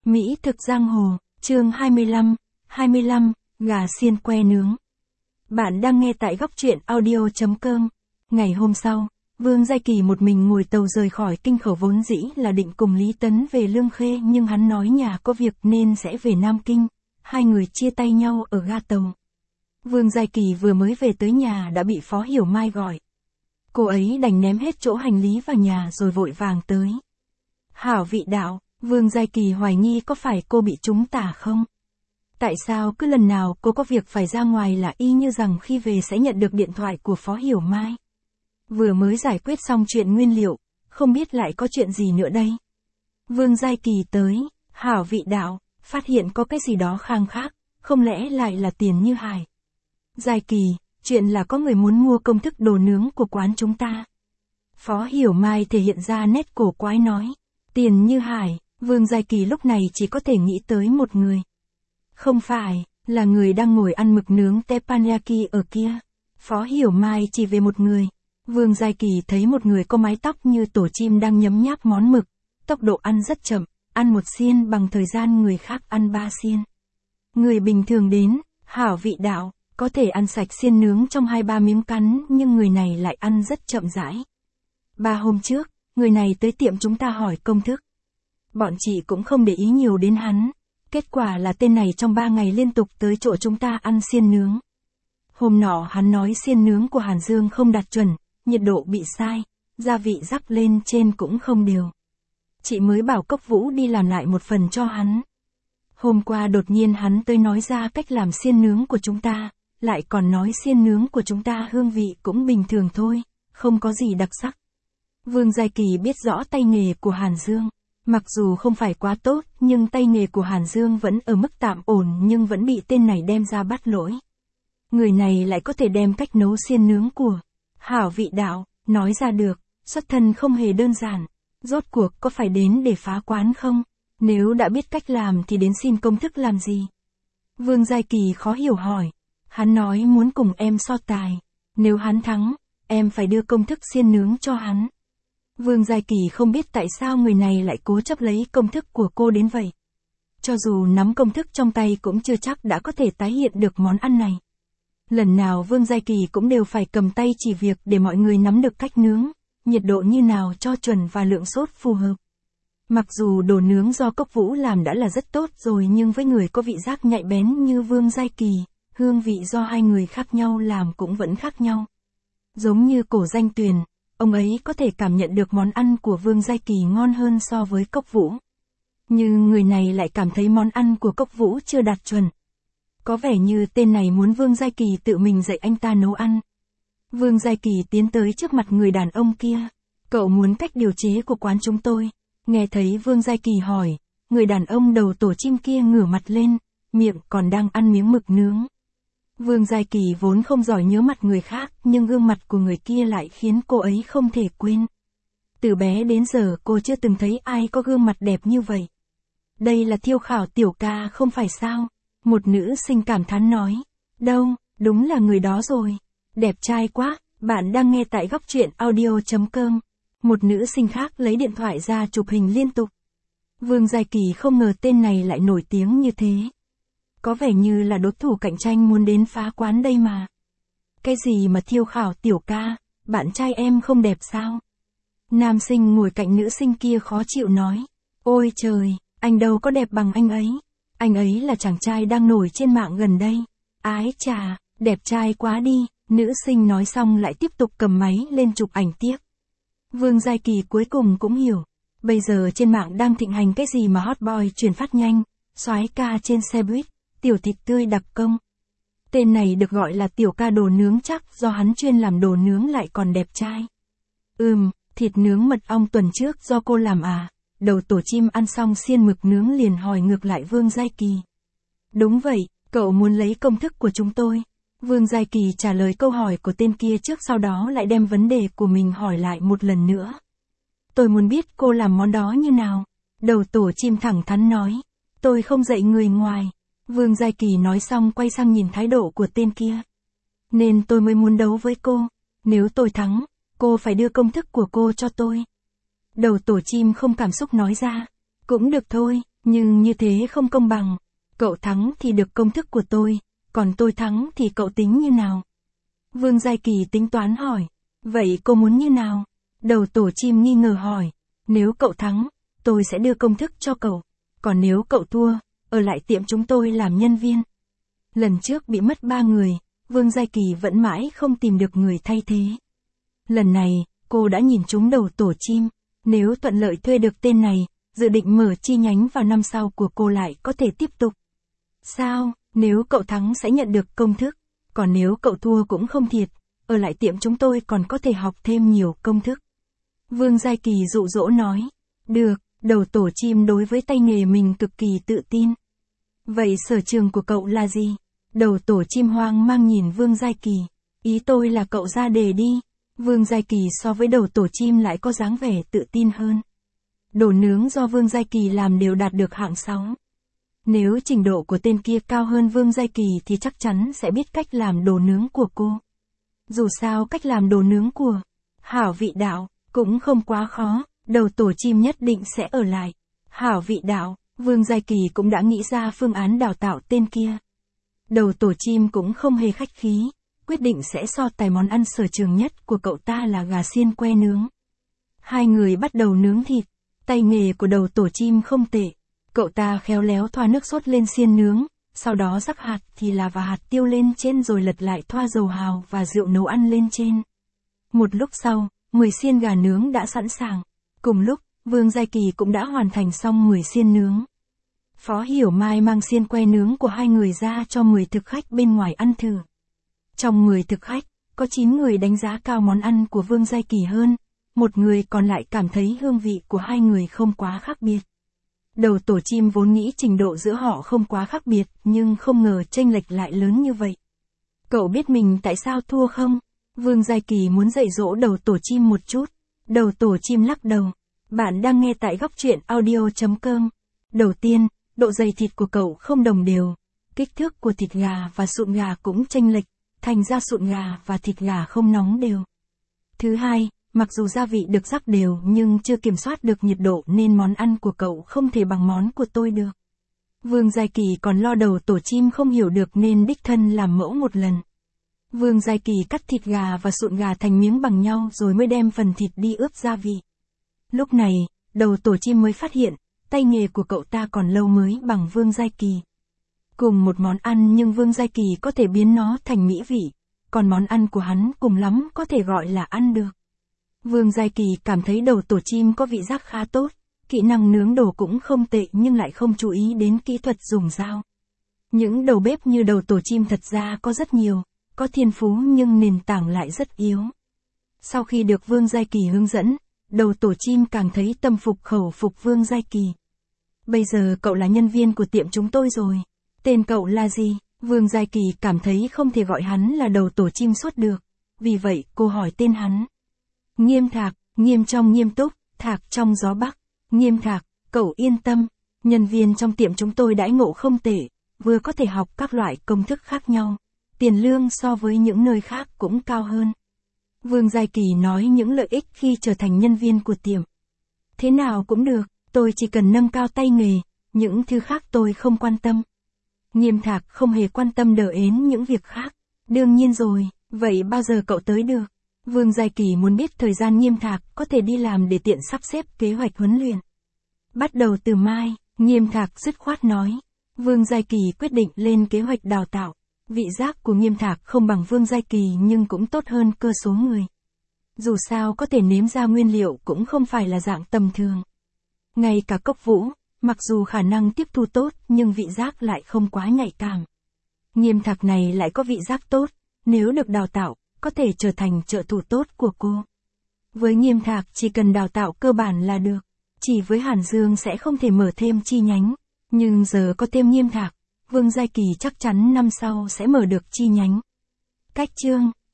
Mỹ thực giang hồ, chương 25, gà xiên que nướng. Bạn đang nghe tại góc truyện audio.com. Ngày hôm sau, Vương Giai Kỳ một mình ngồi tàu rời khỏi Kinh Khẩu, vốn dĩ là định cùng Lý Tấn về Lương Khê, nhưng hắn nói nhà có việc nên sẽ về Nam Kinh. Hai người chia tay nhau ở ga tàu. Vương Giai Kỳ vừa mới về tới nhà đã bị Phó Hiểu Mai gọi. Cô ấy đành ném hết chỗ hành lý vào nhà rồi vội vàng tới. Hảo vị đạo, Vương Giai Kỳ hoài nghi có phải cô bị trúng tà không? Tại sao cứ lần nào cô có việc phải ra ngoài là y như rằng khi về sẽ nhận được điện thoại của Phó Hiểu Mai? Vừa mới giải quyết xong chuyện nguyên liệu, không biết lại có chuyện gì nữa đây? Vương Giai Kỳ tới, hảo vị đạo, phát hiện có cái gì đó khang khác, không lẽ lại là Tiền Như Hải? Giai Kỳ, chuyện là có người muốn mua công thức đồ nướng của quán chúng ta. Phó Hiểu Mai thể hiện ra nét cổ quái nói. Tiền Như Hải, Vương Giai Kỳ lúc này chỉ có thể nghĩ tới một người. Không phải, là người đang ngồi ăn mực nướng teppanyaki ở kia. Phó Hiểu Mai chỉ về một người. Vương Giai Kỳ thấy một người có mái tóc như tổ chim đang nhấm nháp món mực. Tốc độ ăn rất chậm, ăn một xiên bằng thời gian người khác ăn 3 xiên. Người bình thường đến, hảo vị đạo, có thể ăn sạch xiên nướng trong 2-3 miếng cắn, nhưng người này lại ăn rất chậm rãi. 3 hôm trước, người này tới tiệm chúng ta hỏi công thức. Bọn chị cũng không để ý nhiều đến hắn. Kết quả là tên này trong 3 ngày liên tục tới chỗ chúng ta ăn xiên nướng. Hôm nọ hắn nói xiên nướng của Hàn Dương không đạt chuẩn, nhiệt độ bị sai, gia vị rắc lên trên cũng không đều. Chị mới bảo Cốc Vũ đi làm lại một phần cho hắn. Hôm qua đột nhiên hắn tới nói ra cách làm xiên nướng của chúng ta, lại còn nói xiên nướng của chúng ta hương vị cũng bình thường thôi, không có gì đặc sắc. Vương Giai Kỳ biết rõ tay nghề của Hàn Dương. Mặc dù không phải quá tốt, nhưng tay nghề của Hàn Dương vẫn ở mức tạm ổn, nhưng vẫn bị tên này đem ra bắt lỗi. Người này lại có thể đem cách nấu xiên nướng của hảo vị đạo nói ra được, xuất thân không hề đơn giản. Rốt cuộc có phải đến để phá quán không? Nếu đã biết cách làm thì đến xin công thức làm gì? Vương Giai Kỳ khó hiểu hỏi. Hắn nói muốn cùng em so tài. Nếu hắn thắng, em phải đưa công thức xiên nướng cho hắn. Vương Giai Kỳ không biết tại sao người này lại cố chấp lấy công thức của cô đến vậy. Cho dù nắm công thức trong tay cũng chưa chắc đã có thể tái hiện được món ăn này. Lần nào Vương Giai Kỳ cũng đều phải cầm tay chỉ việc để mọi người nắm được cách nướng, nhiệt độ như nào cho chuẩn và lượng sốt phù hợp. Mặc dù đồ nướng do Cốc Vũ làm đã là rất tốt rồi, nhưng với người có vị giác nhạy bén như Vương Giai Kỳ, hương vị do hai người khác nhau làm cũng vẫn khác nhau. Giống như Cổ Danh Tuyền, ông ấy có thể cảm nhận được món ăn của Vương Giai Kỳ ngon hơn so với Cốc Vũ. Nhưng người này lại cảm thấy món ăn của Cốc Vũ chưa đạt chuẩn. Có vẻ như tên này muốn Vương Giai Kỳ tự mình dạy anh ta nấu ăn. Vương Giai Kỳ tiến tới trước mặt người đàn ông kia. Cậu muốn cách điều chế của quán chúng tôi. Nghe thấy Vương Giai Kỳ hỏi, người đàn ông đầu tổ chim kia ngửa mặt lên, miệng còn đang ăn miếng mực nướng. Vương Giai Kỳ vốn không giỏi nhớ mặt người khác, nhưng gương mặt của người kia lại khiến cô ấy không thể quên. Từ bé đến giờ cô chưa từng thấy ai có gương mặt đẹp như vậy. Đây là Thiêu Khảo tiểu ca không phải sao? Một nữ sinh cảm thán nói. Đâu, đúng là người đó rồi. Đẹp trai quá, bạn đang nghe tại góc truyện audio.com. Một nữ sinh khác lấy điện thoại ra chụp hình liên tục. Vương Giai Kỳ không ngờ tên này lại nổi tiếng như thế. Có vẻ như là đối thủ cạnh tranh muốn đến phá quán đây mà. Cái gì mà Thiêu Khảo tiểu ca, bạn trai em không đẹp sao? Nam sinh ngồi cạnh nữ sinh kia khó chịu nói. Ôi trời, anh đâu có đẹp bằng anh ấy. Anh ấy là chàng trai đang nổi trên mạng gần đây. Ái chà, đẹp trai quá đi. Nữ sinh nói xong lại tiếp tục cầm máy lên chụp ảnh tiếp. Vương Giai Kỳ cuối cùng cũng hiểu. Bây giờ trên mạng đang thịnh hành cái gì mà hot boy truyền phát nhanh, soái ca trên xe buýt, tiểu thịt tươi đặc công. Tên này được gọi là tiểu ca đồ nướng chắc do hắn chuyên làm đồ nướng lại còn đẹp trai. Thịt nướng mật ong tuần trước do cô làm à? Đầu tổ chim ăn xong xiên mực nướng liền hỏi ngược lại Vương Giai Kỳ. Đúng vậy, cậu muốn lấy công thức của chúng tôi. Vương Giai Kỳ trả lời câu hỏi của tên kia trước, sau đó lại đem vấn đề của mình hỏi lại một lần nữa. Tôi muốn biết cô làm món đó như nào. Đầu tổ chim thẳng thắn nói. Tôi không dạy người ngoài. Vương Giai Kỳ nói xong quay sang nhìn thái độ của tên kia. Nên tôi mới muốn đấu với cô. Nếu tôi thắng, cô phải đưa công thức của cô cho tôi. Đầu tổ chim không cảm xúc nói ra. Cũng được thôi, Nhưng như thế không công bằng. Cậu thắng thì được công thức của tôi, còn tôi thắng thì cậu tính như nào? Vương Giai Kỳ tính toán hỏi. Vậy cô muốn như nào? Đầu tổ chim nghi ngờ hỏi. Nếu cậu thắng, tôi sẽ đưa công thức cho cậu. Còn nếu cậu thua, ở lại tiệm chúng tôi làm nhân viên. Lần trước bị mất 3 người, Vương Giai Kỳ vẫn mãi không tìm được người thay thế. Lần này, cô đã nhìn trúng đầu tổ chim. Nếu thuận lợi thuê được tên này, dự định mở chi nhánh vào năm sau của cô lại có thể tiếp tục. Sao, nếu cậu thắng sẽ nhận được công thức, còn nếu cậu thua cũng không thiệt, ở lại tiệm chúng tôi còn có thể học thêm nhiều công thức. Vương Giai Kỳ dụ dỗ nói. Được, đầu tổ chim đối với tay nghề mình cực kỳ tự tin. Vậy sở trường của cậu là gì? Đầu tổ chim hoang mang nhìn Vương Giai Kỳ. Ý tôi là cậu ra đề đi. Vương Giai Kỳ so với đầu tổ chim lại có dáng vẻ tự tin hơn. Đồ nướng do Vương Giai Kỳ làm đều đạt được hạng 6. Nếu trình độ của tên kia cao hơn Vương Giai Kỳ thì chắc chắn sẽ biết cách làm đồ nướng của cô. Dù sao cách làm đồ nướng của Hảo Vị Đạo cũng không quá khó, đầu tổ chim nhất định sẽ ở lại. Hảo Vị Đạo, Vương Giai Kỳ cũng đã nghĩ ra phương án đào tạo tên kia. Đầu tổ chim cũng không hề khách khí, quyết định sẽ so tài món ăn sở trường nhất của cậu ta là gà xiên que nướng. Hai người bắt đầu nướng thịt, tay nghề của đầu tổ chim không tệ. Cậu ta khéo léo thoa nước sốt lên xiên nướng, sau đó rắc hạt thì là và hạt tiêu lên trên rồi lật lại thoa dầu hào và rượu nấu ăn lên trên. Một lúc sau, 10 xiên gà nướng đã sẵn sàng. Cùng lúc, Vương Giai Kỳ cũng đã hoàn thành xong 10 xiên nướng. Phó Hiểu Mai mang xiên que nướng của hai người ra cho 10 thực khách bên ngoài ăn thử. Trong 10 thực khách, có 9 người đánh giá cao món ăn của Vương Giai Kỳ hơn, một người còn lại cảm thấy hương vị của hai người không quá khác biệt. Đầu tổ chim vốn nghĩ trình độ giữa họ không quá khác biệt, nhưng không ngờ chênh lệch lại lớn như vậy. Cậu biết mình tại sao thua không? Vương Giai Kỳ muốn dạy dỗ đầu tổ chim một chút. Đầu tổ chim lắc đầu. Bạn đang nghe tại góc truyện audio.com. Đầu tiên, độ dày thịt của cậu không đồng đều. Kích thước của thịt gà và sụn gà cũng chênh lệch, thành ra sụn gà và thịt gà không nóng đều. Thứ hai, mặc dù gia vị được rắc đều nhưng chưa kiểm soát được nhiệt độ nên món ăn của cậu không thể bằng món của tôi được. Vương Giai Kỳ còn lo đầu tổ chim không hiểu được nên đích thân làm mẫu một lần. Vương Giai Kỳ cắt thịt gà và sụn gà thành miếng bằng nhau rồi mới đem phần thịt đi ướp gia vị. Lúc này, đầu tổ chim mới phát hiện, tay nghề của cậu ta còn lâu mới bằng Vương Giai Kỳ. Cùng một món ăn nhưng Vương Giai Kỳ có thể biến nó thành mỹ vị, còn món ăn của hắn cùng lắm có thể gọi là ăn được. Vương Giai Kỳ cảm thấy đầu tổ chim có vị giác khá tốt, kỹ năng nướng đồ cũng không tệ nhưng lại không chú ý đến kỹ thuật dùng dao. Những đầu bếp như đầu tổ chim thật ra có rất nhiều, có thiên phú nhưng nền tảng lại rất yếu. Sau khi được Vương Giai Kỳ hướng dẫn, đầu tổ chim càng thấy tâm phục khẩu phục Vương Giai Kỳ. Bây giờ cậu là nhân viên của tiệm chúng tôi rồi. Tên cậu là gì? Vương Giai Kỳ cảm thấy không thể gọi hắn là đầu tổ chim suốt được. Vì vậy cô hỏi tên hắn. Nghiêm Thạc, nghiêm trong nghiêm túc, Thạc trong gió bắc. Nghiêm Thạc, cậu yên tâm. Nhân viên trong tiệm chúng tôi đãi ngộ không tệ, vừa có thể học các loại công thức khác nhau. Tiền lương so với những nơi khác cũng cao hơn. Vương Giai Kỳ nói những lợi ích khi trở thành nhân viên của tiệm. Thế nào cũng được, tôi chỉ cần nâng cao tay nghề, những thứ khác tôi không quan tâm. Nghiêm Thạc không hề quan tâm đờ ến những việc khác. Đương nhiên rồi, vậy bao giờ cậu tới được? Vương Giai Kỳ muốn biết thời gian Nghiêm Thạc có thể đi làm để tiện sắp xếp kế hoạch huấn luyện. Bắt đầu từ mai, Nghiêm Thạc dứt khoát nói. Vương Giai Kỳ quyết định lên kế hoạch đào tạo. Vị giác của Nghiêm Thạc không bằng Vương Giai Kỳ nhưng cũng tốt hơn cơ số người. Dù sao có thể nếm ra nguyên liệu cũng không phải là dạng tầm thường. Ngay cả Cốc Vũ, mặc dù khả năng tiếp thu tốt nhưng vị giác lại không quá nhạy cảm. Nghiêm Thạc này lại có vị giác tốt, nếu được đào tạo, có thể trở thành trợ thủ tốt của cô. Với Nghiêm Thạc chỉ cần đào tạo cơ bản là được, chỉ với Hàn Dương sẽ không thể mở thêm chi nhánh, nhưng giờ có thêm Nghiêm Thạc, Vương Giai Kỳ chắc chắn năm sau sẽ mở được chi nhánh. Cách chương